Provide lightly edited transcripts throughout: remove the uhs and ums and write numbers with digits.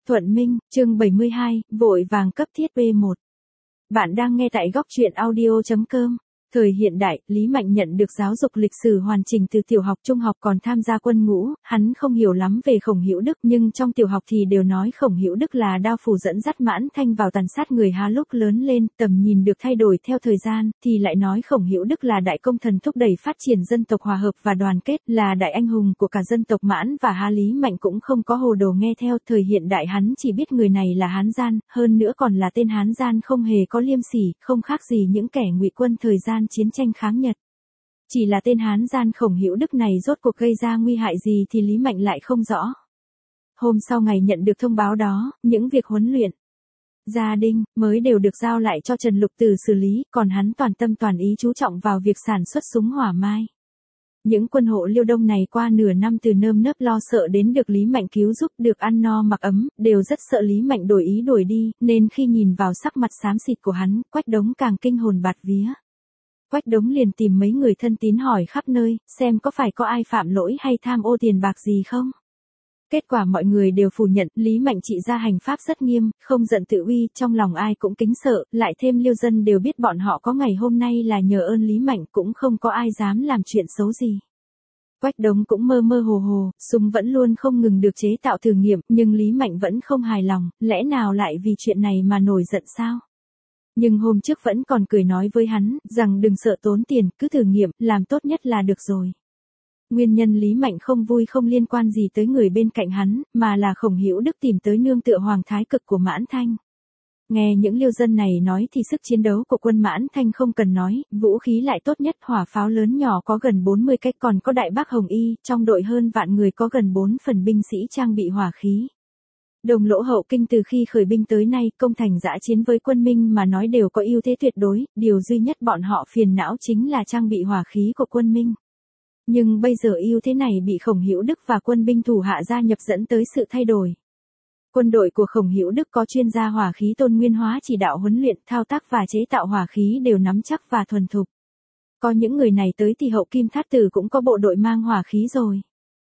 Thuận Minh, chương 72, vội vàng cấp thiết B1. Bạn đang nghe tại góc truyện audio.com. Thời hiện đại, Lý Mạnh nhận được giáo dục lịch sử hoàn chỉnh từ tiểu học trung học còn tham gia quân ngũ, hắn không hiểu lắm về Khổng Hữu Đức nhưng trong tiểu học thì đều nói Khổng Hữu Đức là đao phủ dẫn dắt Mãn Thanh vào tàn sát người Há. Lúc lớn lên, tầm nhìn được thay đổi theo thời gian, thì lại nói Khổng Hữu Đức là đại công thần thúc đẩy phát triển dân tộc hòa hợp và đoàn kết, là đại anh hùng của cả dân tộc Mãn và Há. Lý Mạnh cũng không có hồ đồ nghe theo, thời hiện đại hắn chỉ biết người này là Hán gian, hơn nữa còn là tên Hán gian không hề có liêm sỉ, không khác gì những kẻ ngụy quân thời gian chiến tranh kháng Nhật. Chỉ là tên Hán gian Khổng Hữu Đức này rốt cuộc gây ra nguy hại gì thì Lý Mạnh lại không rõ. Hôm sau ngày nhận được thông báo đó, những việc huấn luyện, gia đình mới đều được giao lại cho Trần Lục Tử xử lý, còn hắn toàn tâm toàn ý chú trọng vào việc sản xuất súng hỏa mai. Những quân hộ Liêu Đông này qua nửa năm từ nơm nớp lo sợ đến được Lý Mạnh cứu giúp, được ăn no mặc ấm, đều rất sợ Lý Mạnh đổi ý đuổi đi, nên khi nhìn vào sắc mặt xám xịt của hắn, Quách Đống càng kinh hồn bạt vía. Quách Đống liền tìm mấy người thân tín hỏi khắp nơi, xem có phải có ai phạm lỗi hay tham ô tiền bạc gì không. Kết quả mọi người đều phủ nhận, Lý Mạnh trị ra hành pháp rất nghiêm, không giận tự uy, trong lòng ai cũng kính sợ, lại thêm Liêu dân đều biết bọn họ có ngày hôm nay là nhờ ơn Lý Mạnh, cũng không có ai dám làm chuyện xấu gì. Quách Đống cũng mơ mơ hồ hồ, súng vẫn luôn không ngừng được chế tạo thử nghiệm, nhưng Lý Mạnh vẫn không hài lòng, lẽ nào lại vì chuyện này mà nổi giận sao? Nhưng hôm trước vẫn còn cười nói với hắn, rằng đừng sợ tốn tiền, cứ thử nghiệm, làm tốt nhất là được rồi. Nguyên nhân Lý Mạnh không vui không liên quan gì tới người bên cạnh hắn, mà là Khổng Hữu Đức tìm tới nương tựa Hoàng Thái Cực của Mãn Thanh. Nghe những Liêu dân này nói thì sức chiến đấu của quân Mãn Thanh không cần nói, vũ khí lại tốt nhất, hỏa pháo lớn nhỏ có gần 40 cái, còn có Đại Bác Hồng Y, trong đội hơn vạn người có gần 4 phần binh sĩ trang bị hỏa khí. Đồng Lỗ Hậu Kinh từ khi khởi binh tới nay, công thành dã chiến với quân Minh mà nói đều có ưu thế tuyệt đối, điều duy nhất bọn họ phiền não chính là trang bị hỏa khí của quân Minh. Nhưng bây giờ ưu thế này bị Khổng Hữu Đức và quân binh thủ hạ gia nhập dẫn tới sự thay đổi. Quân đội của Khổng Hữu Đức có chuyên gia hỏa khí Tôn Nguyên Hóa chỉ đạo huấn luyện, thao tác và chế tạo hỏa khí đều nắm chắc và thuần thục. Có những người này tới thì Hậu Kim Thát Tử cũng có bộ đội mang hỏa khí rồi.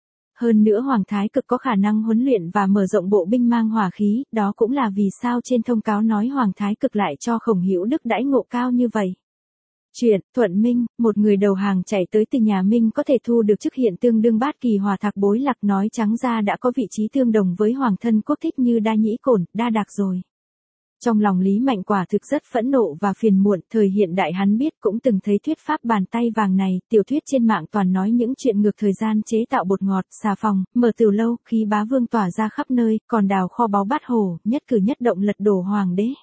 Hơn nữa Hoàng Thái Cực có khả năng huấn luyện và mở rộng bộ binh mang hỏa khí, đó cũng là vì sao trên thông cáo nói Hoàng Thái Cực lại cho Khổng Hữu Đức đãi ngộ cao như vậy. Chuyện, Thuận Minh, một người đầu hàng chạy tới từ nhà Minh có thể thu được chức hiện tương đương bát kỳ hòa thạc bối lạc, nói trắng ra đã có vị trí tương đồng với hoàng thân quốc thích như Đa Nhĩ Cổn, Đa Đạc rồi. Trong lòng Lý Mạnh quả thực rất phẫn nộ và phiền muộn, thời hiện đại hắn biết cũng từng thấy thuyết pháp bàn tay vàng này, tiểu thuyết trên mạng toàn nói những chuyện ngược thời gian, chế tạo bột ngọt, xà phòng, mở tiểu lâu, khí bá vương tỏa ra khắp nơi, còn đào kho báu bát hồ, nhất cử nhất động lật đổ hoàng đế.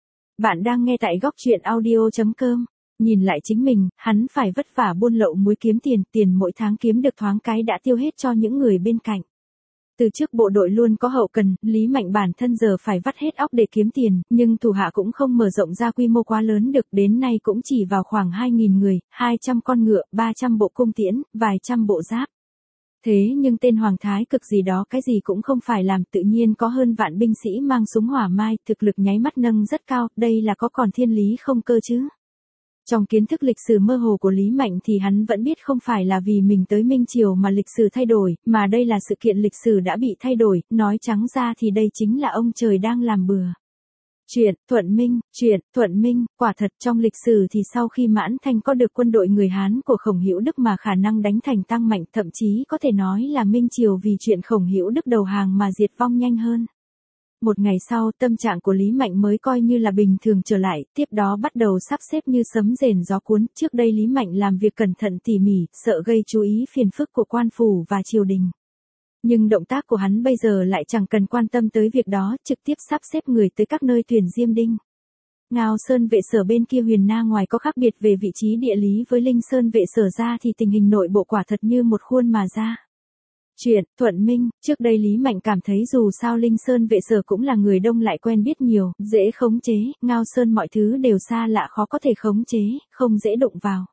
Bạn đang nghe tại góc truyện audio.com. Nhìn lại chính mình, hắn phải vất vả buôn lậu muối kiếm tiền mỗi tháng kiếm được thoáng cái đã tiêu hết cho những người bên cạnh. Từ trước bộ đội luôn có hậu cần, Lý Mạnh bản thân giờ phải vắt hết óc để kiếm tiền, nhưng thủ hạ cũng không mở rộng ra quy mô quá lớn được, đến nay cũng chỉ vào khoảng 2.000 người, 200 con ngựa, 300 bộ cung tiễn, vài trăm bộ giáp. Thế nhưng tên Hoàng Thái Cực gì đó cái gì cũng không phải làm, tự nhiên có hơn vạn binh sĩ mang súng hỏa mai, thực lực nháy mắt nâng rất cao, đây là có còn thiên lý không cơ chứ? Trong kiến thức lịch sử mơ hồ của Lý Mạnh thì hắn vẫn biết không phải là vì mình tới Minh Triều mà lịch sử thay đổi, mà đây là sự kiện lịch sử đã bị thay đổi, nói trắng ra thì đây chính là ông trời đang làm bừa. Chuyện, Thuận Minh, quả thật trong lịch sử thì sau khi Mãn Thanh có được quân đội người Hán của Khổng Hữu Đức mà khả năng đánh thành tăng mạnh, thậm chí có thể nói là Minh Triều vì chuyện Khổng Hữu Đức đầu hàng mà diệt vong nhanh hơn. Một ngày sau, tâm trạng của Lý Mạnh mới coi như là bình thường trở lại, tiếp đó bắt đầu sắp xếp như sấm rền gió cuốn. Trước đây Lý Mạnh làm việc cẩn thận tỉ mỉ, sợ gây chú ý phiền phức của quan phủ và triều đình. Nhưng động tác của hắn bây giờ lại chẳng cần quan tâm tới việc đó, trực tiếp sắp xếp người tới các nơi tuyển diêm đinh. Ngao Sơn Vệ Sở bên kia Huyền Na ngoài có khác biệt về vị trí địa lý với Linh Sơn Vệ Sở ra thì tình hình nội bộ quả thật như một khuôn mà ra. Chuyện, Thuận Minh, trước đây Lý Mạnh cảm thấy dù sao Linh Sơn Vệ Sở cũng là người đông lại quen biết nhiều, dễ khống chế, Ngao Sơn mọi thứ đều xa lạ khó có thể khống chế, không dễ đụng vào.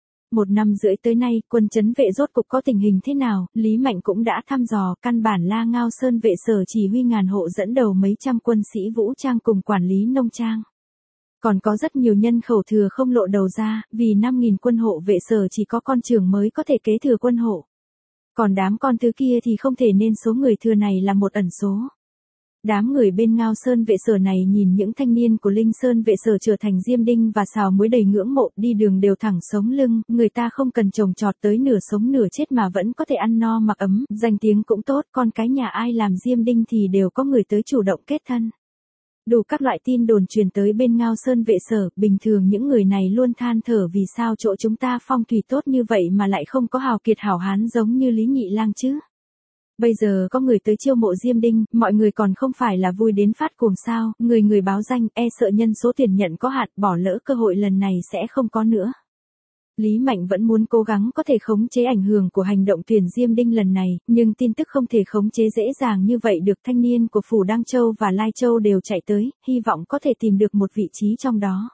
1 năm rưỡi tới nay, quân trấn vệ rốt cục có tình hình thế nào, Lý Mạnh cũng đã thăm dò, căn bản là Ngao Sơn Vệ Sở chỉ huy ngàn hộ dẫn đầu mấy trăm quân sĩ vũ trang cùng quản lý nông trang. Còn có rất nhiều nhân khẩu thừa không lộ đầu ra, vì 5.000 quân hộ vệ sở chỉ có con trưởng mới có thể kế thừa quân hộ. Còn đám con thứ kia thì không thể, nên số người thừa này là một ẩn số. Đám người bên Ngao Sơn Vệ Sở này nhìn những thanh niên của Linh Sơn Vệ Sở trở thành diêm đinh và xào muối đầy ngưỡng mộ, đi đường đều thẳng sống lưng, người ta không cần trồng trọt tới nửa sống nửa chết mà vẫn có thể ăn no mặc ấm, danh tiếng cũng tốt, con cái nhà ai làm diêm đinh thì đều có người tới chủ động kết thân. Đủ các loại tin đồn truyền tới bên Ngao Sơn Vệ Sở, bình thường những người này luôn than thở vì sao chỗ chúng ta phong thủy tốt như vậy mà lại không có hào kiệt hảo hán giống như Lý Nhị Lang chứ. Bây giờ có người tới chiêu mộ diêm đinh, mọi người còn không phải là vui đến phát cuồng sao, người báo danh, e sợ nhân số tuyển nhận có hạn, bỏ lỡ cơ hội lần này sẽ không có nữa. Lý Mạnh vẫn muốn cố gắng có thể khống chế ảnh hưởng của hành động tuyển diêm đinh lần này, nhưng tin tức không thể khống chế dễ dàng như vậy được. Thanh niên của Phủ Đăng Châu và Lai Châu đều chạy tới, hy vọng có thể tìm được một vị trí trong đó.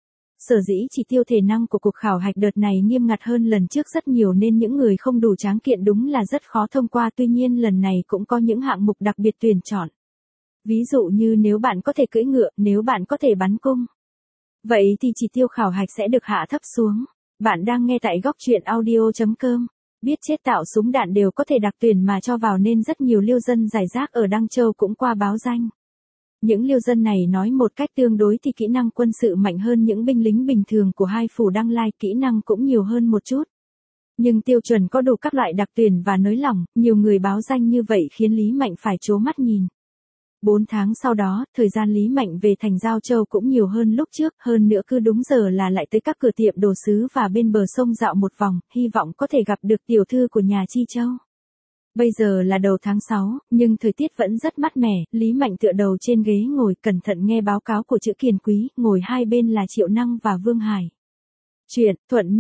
Sở dĩ chỉ tiêu thể năng của cuộc khảo hạch đợt này nghiêm ngặt hơn lần trước rất nhiều nên những người không đủ tráng kiện đúng là rất khó thông qua, tuy nhiên lần này cũng có những hạng mục đặc biệt tuyển chọn. Ví dụ như nếu bạn có thể cưỡi ngựa, nếu bạn có thể bắn cung. Vậy thì chỉ tiêu khảo hạch sẽ được hạ thấp xuống. Bạn đang nghe tại góc truyện audio.com. Biết chết tạo súng đạn đều có thể đặc tuyển mà cho vào nên rất nhiều liêu dân rải rác ở Đăng Châu cũng qua báo danh. Những liêu dân này nói một cách tương đối thì kỹ năng quân sự mạnh hơn những binh lính bình thường của hai phủ Đăng Lai, kỹ năng cũng nhiều hơn một chút. Nhưng tiêu chuẩn có đủ các loại đặc tuyển và nới lỏng, nhiều người báo danh như vậy khiến Lý Mạnh phải trố mắt nhìn. 4 tháng sau đó, thời gian Lý Mạnh về thành Giao Châu cũng nhiều hơn lúc trước, hơn nữa cứ đúng giờ là lại tới các cửa tiệm đồ sứ và bên bờ sông dạo một vòng, hy vọng có thể gặp được tiểu thư của nhà Chi Châu. Bây giờ là đầu tháng 6, nhưng thời tiết vẫn rất mát mẻ, Lý Mạnh tựa đầu trên ghế ngồi cẩn thận nghe báo cáo của Chữ Kiền Quý, ngồi hai bên là Triệu Năng và Vương Hải. Chuyện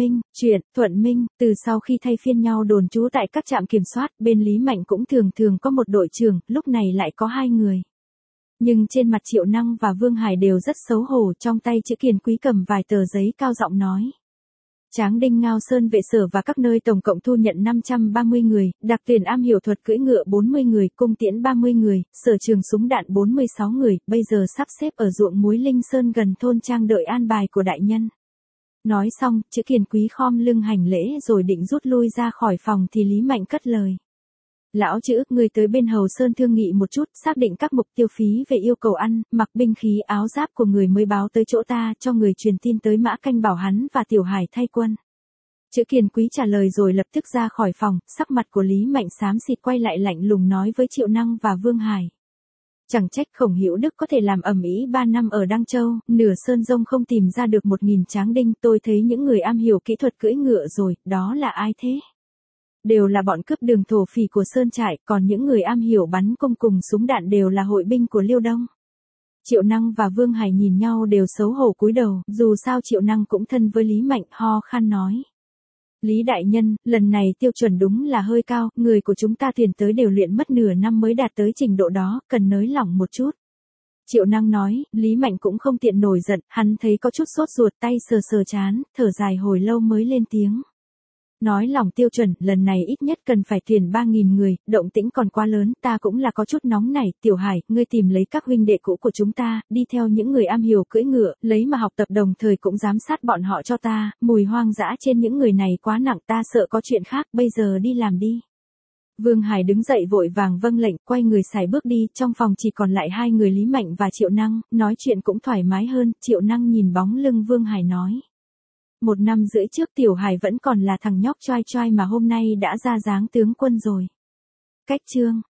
Thuận Minh, từ sau khi thay phiên nhau đồn trú tại các trạm kiểm soát, bên Lý Mạnh cũng thường có một đội trưởng, lúc này lại có 2 người. Nhưng trên mặt Triệu Năng và Vương Hải đều rất xấu hổ, trong tay Chữ Kiền Quý cầm vài tờ giấy cao giọng nói. Tráng đinh Ngao Sơn Vệ Sở và các nơi tổng cộng thu nhận 530 người, đặc tuyển am hiểu thuật cưỡi ngựa 40 người, cung tiễn 30 người, sở trường súng đạn 46 người, bây giờ sắp xếp ở ruộng muối Linh Sơn gần thôn Trang đợi an bài của đại nhân. Nói xong, Chữ Kiền Quý khom lưng hành lễ rồi định rút lui ra khỏi phòng thì Lý Mạnh cất lời. Lão Chữ, người tới bên Hầu Sơn thương nghị một chút, xác định các mục tiêu phí về yêu cầu ăn, mặc binh khí áo giáp của người mới báo tới chỗ ta, cho người truyền tin tới Mã Canh bảo hắn và Tiểu Hải thay quân. Chữ Kiền Quý trả lời rồi lập tức ra khỏi phòng, sắc mặt của Lý Mạnh xám xịt quay lại lạnh lùng nói với Triệu Năng và Vương Hải. Chẳng trách Khổng Hữu Đức có thể làm ầm ĩ 3 năm ở Đăng Châu, nửa sơn rông không tìm ra được 1000 tráng đinh, tôi thấy những người am hiểu kỹ thuật cưỡi ngựa rồi, đó là ai thế? Đều là bọn cướp đường thổ phỉ của Sơn Trại, còn những người am hiểu bắn cung cùng súng đạn đều là hội binh của Liêu Đông. Triệu Năng và Vương Hải nhìn nhau đều xấu hổ cúi đầu, dù sao Triệu Năng cũng thân với Lý Mạnh, ho khan nói. Lý đại nhân, lần này tiêu chuẩn đúng là hơi cao, người của chúng ta tuyển tới đều luyện mất nửa năm mới đạt tới trình độ đó, cần nới lỏng một chút. Triệu Năng nói, Lý Mạnh cũng không tiện nổi giận, hắn thấy có chút sốt ruột, tay sờ trán, thở dài hồi lâu mới lên tiếng. Nói lòng tiêu chuẩn, lần này ít nhất cần phải tuyển 3.000 người, động tĩnh còn quá lớn, ta cũng là có chút nóng nảy, Tiểu Hải, ngươi tìm lấy các huynh đệ cũ của chúng ta, đi theo những người am hiểu cưỡi ngựa, lấy mà học tập đồng thời cũng giám sát bọn họ cho ta, mùi hoang dã trên những người này quá nặng, ta sợ có chuyện khác, bây giờ đi làm đi. Vương Hải đứng dậy vội vàng vâng lệnh, quay người xài bước đi, trong phòng chỉ còn lại 2 người Lý Mạnh và Triệu Năng, nói chuyện cũng thoải mái hơn, Triệu Năng nhìn bóng lưng Vương Hải nói. 1 năm rưỡi trước Tiểu Hải vẫn còn là thằng nhóc choai choai mà hôm nay đã ra dáng tướng quân rồi. Cách chương